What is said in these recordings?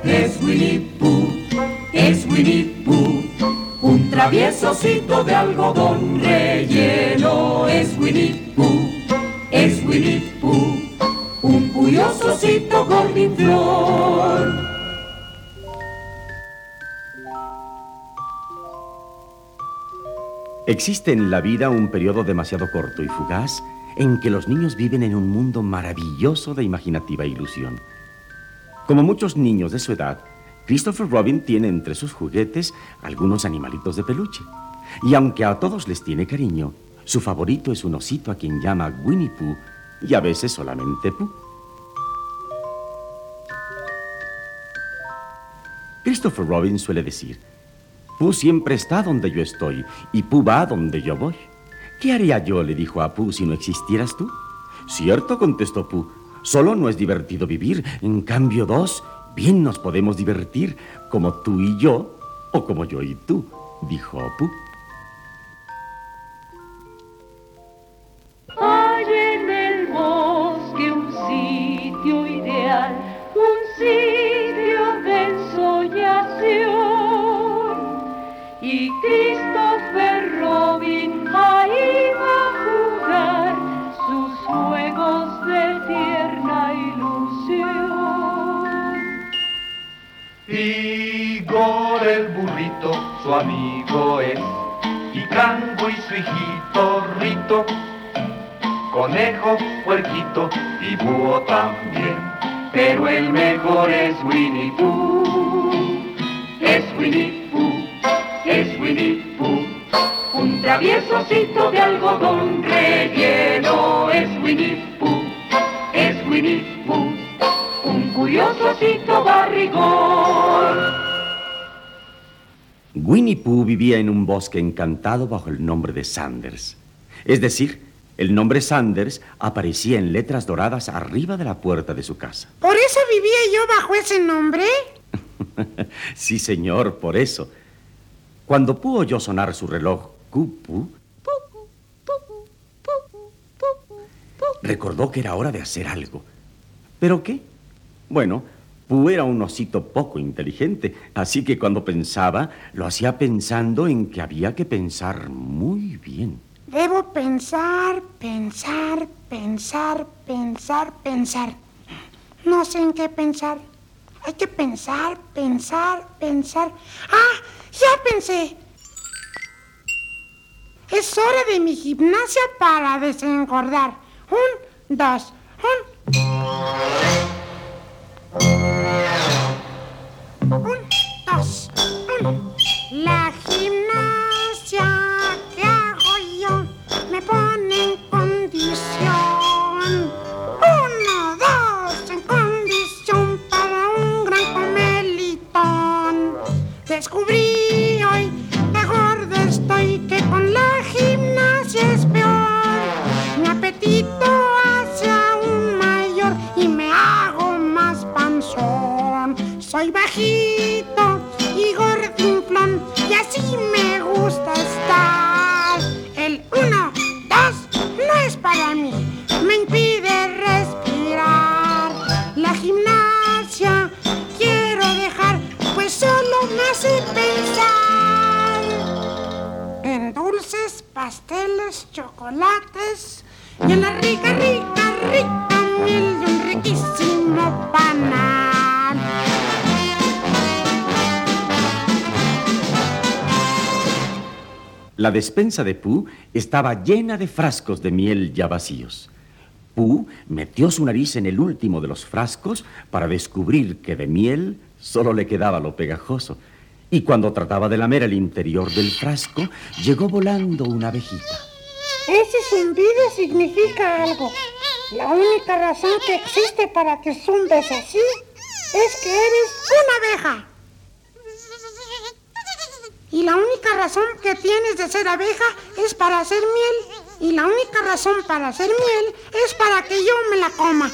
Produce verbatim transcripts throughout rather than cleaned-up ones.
es Winnie Pooh, es Winnie Pooh. Un traviesocito de algodón relleno, es Winnie Pooh, es Winnie Pooh. Un curiosocito gordinflón. Existe en la vida un periodo demasiado corto y fugaz en que los niños viven en un mundo maravilloso de imaginativa ilusión. Como muchos niños de su edad, Christopher Robin tiene entre sus juguetes algunos animalitos de peluche. Y aunque a todos les tiene cariño, su favorito es un osito a quien llama Winnie Pooh y a veces solamente Pooh. Christopher Robin suele decir: Pooh siempre está donde yo estoy y Pooh va donde yo voy. ¿Qué haría yo?, le dijo a Pooh, si no existieras tú. Cierto, contestó Pooh, solo no es divertido vivir. En cambio, dos, bien nos podemos divertir, como tú y yo, o como yo y tú, dijo Pooh. Hay en el bosque un sitio ideal, un sitio de ensoñación. Y Christopher Robin ahí va a jugar sus juegos de tierna ilusión. Igor el burrito, su amigo es, y Cango y su hijito Rito, conejo, puerquito y búho también. Pero el mejor es Winnie Pooh, es Winnie Pooh, es Winnie Pooh. Un traviesocito de algodón relleno, es Winnie Pooh, es Winnie Pooh. Un curiosocito barrigón. Winnie Pooh vivía en un bosque encantado bajo el nombre de Sanders. Es decir, el nombre Sanders aparecía en letras doradas arriba de la puerta de su casa. ¿Por eso vivía yo bajo ese nombre? Sí, señor, por eso. Cuando Pooh oyó sonar su reloj Cupu, recordó que era hora de hacer algo. ¿Pero qué? Bueno, Pooh era un osito poco inteligente, así que cuando pensaba, lo hacía pensando en que había que pensar muy bien. Debo pensar, pensar, pensar, pensar, pensar. No sé en qué pensar. Hay que pensar, pensar, pensar. ¡Ah! ¡Ya pensé! Es hora de mi gimnasia para desengordar. Un, dos, un... Un, dos, un. La gimnasia que hago yo me pone en condición. Uno, dos, en condición para un gran comelitón. Descubrí hoy, de gordo estoy, que con la gimnasia es peor. Mi apetito hace aún mayor y me hago más panzón. Soy bajito y gordinflón y así me gusta estar. El uno, dos, no es para mí, me impide respirar. La gimnasia quiero dejar, pues solo me hace pensar en dulces, pasteles, chocolates y en la rica, rica, rica miel de un riquísimo panal. La despensa de Pooh estaba llena de frascos de miel ya vacíos. Pooh metió su nariz en el último de los frascos para descubrir que de miel solo le quedaba lo pegajoso. Y cuando trataba de lamer el interior del frasco, llegó volando una abejita. Ese zumbido significa algo. La única razón que existe para que zumbes así es que eres una abeja. Y la única razón que tienes de ser abeja es para hacer miel. Y la única razón para hacer miel es para que yo me la coma.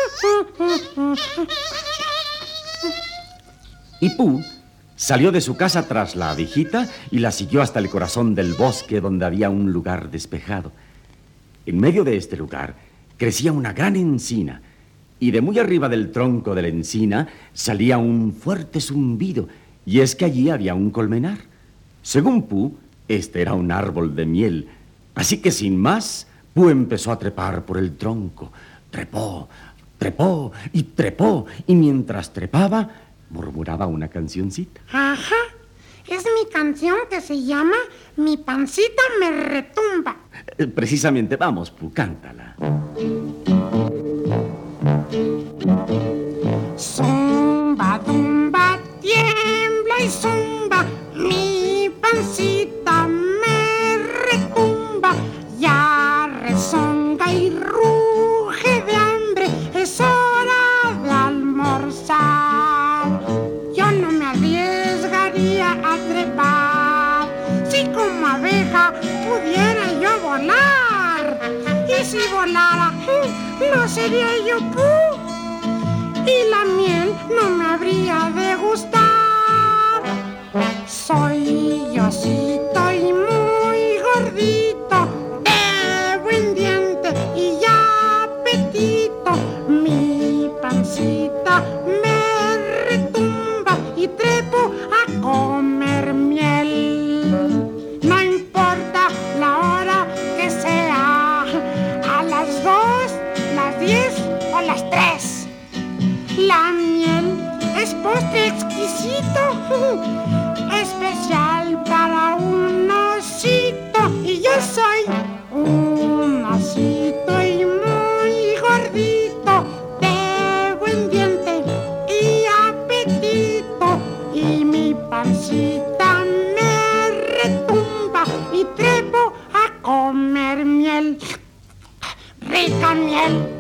Y Pooh salió de su casa tras la abejita y la siguió hasta el corazón del bosque, donde había un lugar despejado. En medio de este lugar crecía una gran encina, y de muy arriba del tronco de la encina salía un fuerte zumbido, y es que allí había un colmenar. Según Pooh, este era un árbol de miel, así que sin más, Pooh empezó a trepar por el tronco. Trepó, trepó y trepó, y mientras trepaba, murmuraba una cancioncita. Ajá, es mi canción que se llama Mi pancita me retumba. Eh, Precisamente, vamos, Pooh, cántala. Zumba, tumba, tiembla y zumba, mi pancita me retumba, ya rezonga y ruge de hambre, es hora de almorzar. Yo no me arriesgaría a trepar, si como abeja pudiera yo volar, y si volara, no sería yo Pooh, y la miel no me habría de gustar. Soy osito y muy gordito, de buen diente y apetito. Mi pancita me retumba y trepo a comer miel. No importa la hora que sea, a las dos, las diez o las tres. La miel es postre exquisito, especial para un osito. Y yo soy un osito y muy gordito, de buen diente y apetito. Y mi pancita me retumba y trepo a comer miel. Rica miel.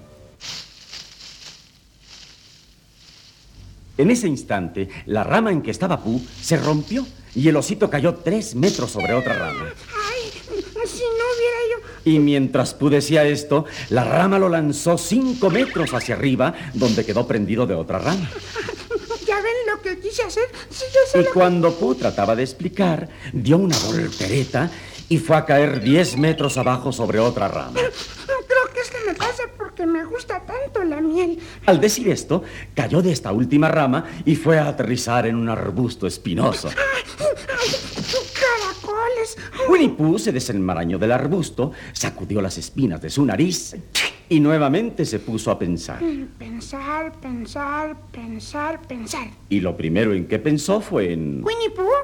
En ese instante, la rama en que estaba Pooh se rompió y el osito cayó tres metros sobre otra rama. Ay, si no hubiera yo... Y mientras Pooh decía esto, la rama lo lanzó cinco metros hacia arriba, donde quedó prendido de otra rama. ¿Ya ven lo que quise hacer? Si yo Y solo... cuando Pooh trataba de explicar, dio una voltereta y fue a caer diez metros abajo sobre otra rama. Creo que esto me pasa porque me gusta tanto la miel. Al decir esto, cayó de esta última rama y fue a aterrizar en un arbusto espinoso. ¡Ay, ay, caracoles! Winnie Pooh se desenmarañó del arbusto, sacudió las espinas de su nariz y nuevamente se puso a pensar. Pensar, pensar, pensar, pensar. Y lo primero en que pensó fue en... ¿Winnie Pooh?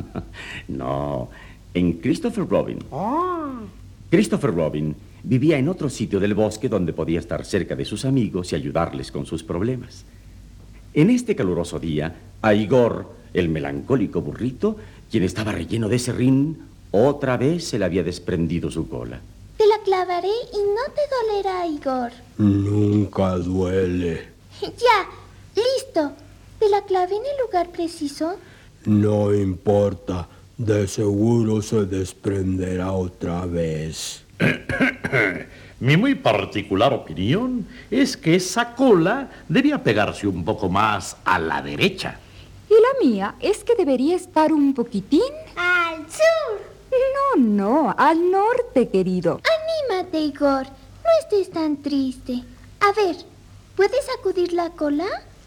No, en Christopher Robin. Oh. Christopher Robin vivía en otro sitio del bosque donde podía estar cerca de sus amigos y ayudarles con sus problemas. En este caluroso día, a Igor, el melancólico burrito, quien estaba relleno de serrín, otra vez se le había desprendido su cola. Te la clavaré y no te dolerá, Igor. Nunca duele. Ya, listo. ¿Te la clavé en el lugar preciso? No importa. De seguro se desprenderá otra vez. Mi muy particular opinión es que esa cola debía pegarse un poco más a la derecha. Y la mía es que debería estar un poquitín... ¡Al sur! No, no, al norte, querido. Anímate, Igor. No estés tan triste. A ver, ¿puedes sacudir la cola?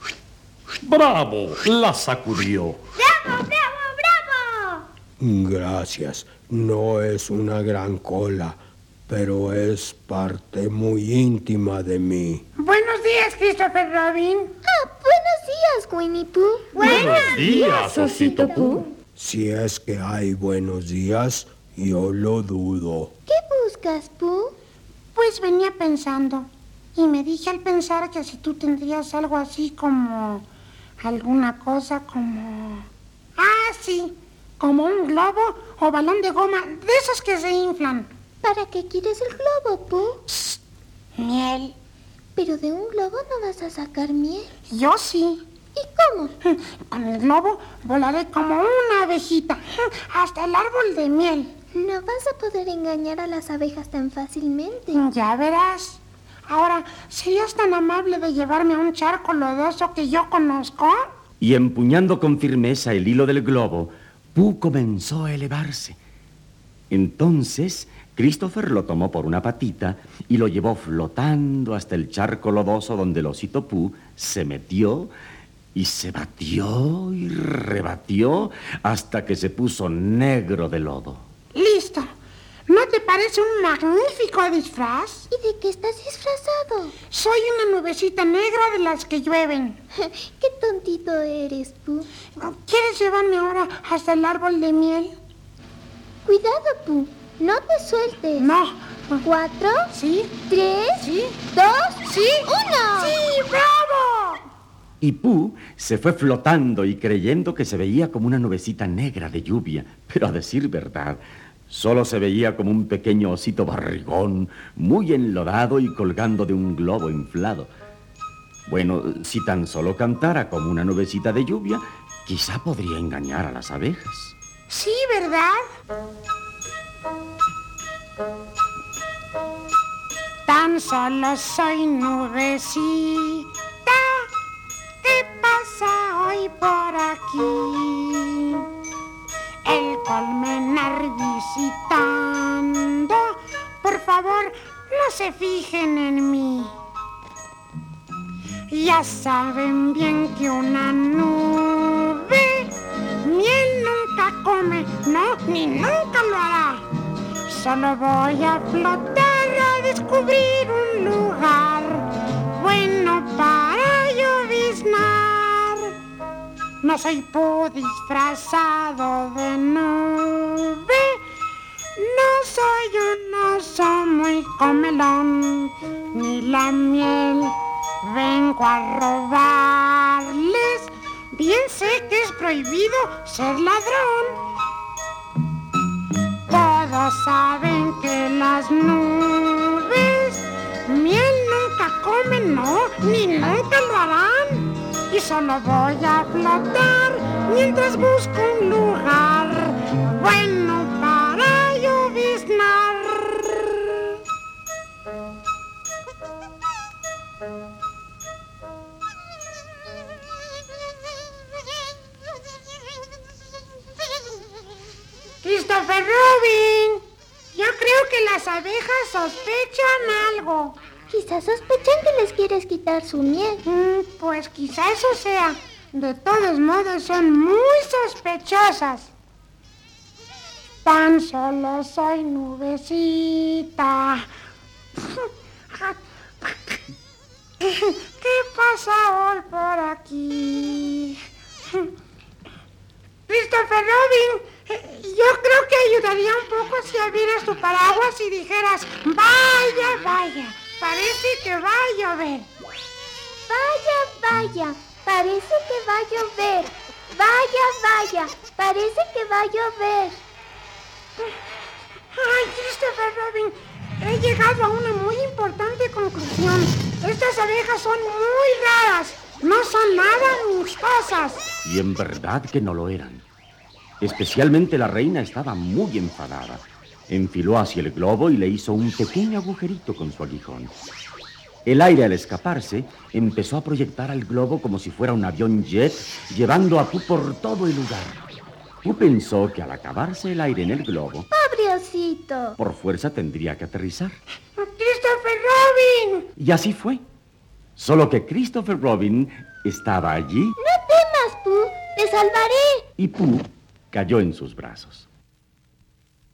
¡Bravo! La sacudió. ¡Bravo, bravo, bravo! Gracias. No es una gran cola, pero es parte muy íntima de mí. Buenos días, Christopher Robin. Ah, buenos días, Winnie Pooh. Buenos días, Osito Pooh. Si es que hay buenos días, yo lo dudo. ¿Qué buscas, Pooh? Pues venía pensando y me dije al pensar que si tú tendrías algo así como... alguna cosa como... Ah, sí, como un globo o balón de goma, de esos que se inflan. ¿Para qué quieres el globo, Pooh? Miel. Pero de un globo no vas a sacar miel. Yo sí. ¿Y cómo? Con el globo volaré como una abejita hasta el árbol de miel. No vas a poder engañar a las abejas tan fácilmente. Ya verás. Ahora, ¿serías tan amable de llevarme a un charco lodoso que yo conozco? Y empuñando con firmeza el hilo del globo, Pooh comenzó a elevarse. Entonces Christopher lo tomó por una patita y lo llevó flotando hasta el charco lodoso donde el osito Pooh se metió y se batió y rebatió hasta que se puso negro de lodo. ¡Listo! ¿No te parece un magnífico disfraz? ¿Y de qué estás disfrazado? Soy una nubecita negra de las que llueven. Qué tontito eres, Pooh. ¿Quieres llevarme ahora hasta el árbol de miel? Cuidado, Pooh. No te sueltes. No. ¿Cuatro? ¿Sí? ¿Tres? ¿Sí? ¿Dos? ¿Sí? ¡Uno! ¡Sí, bravo! Y Pooh se fue flotando y creyendo que se veía como una nubecita negra de lluvia. Pero a decir verdad, solo se veía como un pequeño osito barrigón, muy enlodado y colgando de un globo inflado. Bueno, si tan solo cantara como una nubecita de lluvia, quizá podría engañar a las abejas. Sí, ¿verdad? Tan solo soy nubecita. ¿Qué pasa hoy por aquí? El colmenar visitando. Por favor, no se fijen en mí. Ya saben bien que una nube miel nunca come, no, ni nunca lo hará. Solo voy a flotar a descubrir un lugar bueno para lloviznar. No soy Pooh disfrazado de nube, no soy un oso muy comelón, ni la miel vengo a robarles. Bien sé que es prohibido ser ladrón. Todos saben que las nubes miel nunca comen, no, ni nunca lo harán. Y solo voy a flotar mientras busco un lugar bueno para lloviznar. Christopher Robin, yo creo que las abejas sospechan algo. Quizás sospechan que les quieres quitar su miel. Mm, pues quizá eso sea. De todos modos son muy sospechosas. Tan solo soy nubecita. ¿Qué pasa hoy por aquí? Christopher Robin, yo creo que ayudaría un poco si abrieras tu paraguas y dijeras, vaya, vaya, parece que va a llover. Vaya, vaya, parece que va a llover. Vaya, vaya, parece que va a llover. Ay, Christopher Robin, he llegado a una muy importante conclusión. Estas abejas son muy raras, no son nada amistosas. Y en verdad que no lo eran. Especialmente la reina estaba muy enfadada. Enfiló hacia el globo y le hizo un pequeño agujerito con su aguijón. El aire, al escaparse, empezó a proyectar al globo como si fuera un avión jet, llevando a Pooh por todo el lugar. Pooh pensó que al acabarse el aire en el globo, ¡Pobre osito! por fuerza tendría que aterrizar. ¡Christopher Robin! Y así fue. Solo que Christopher Robin estaba allí. No temas, Pooh, te salvaré. Y Pooh cayó en sus brazos.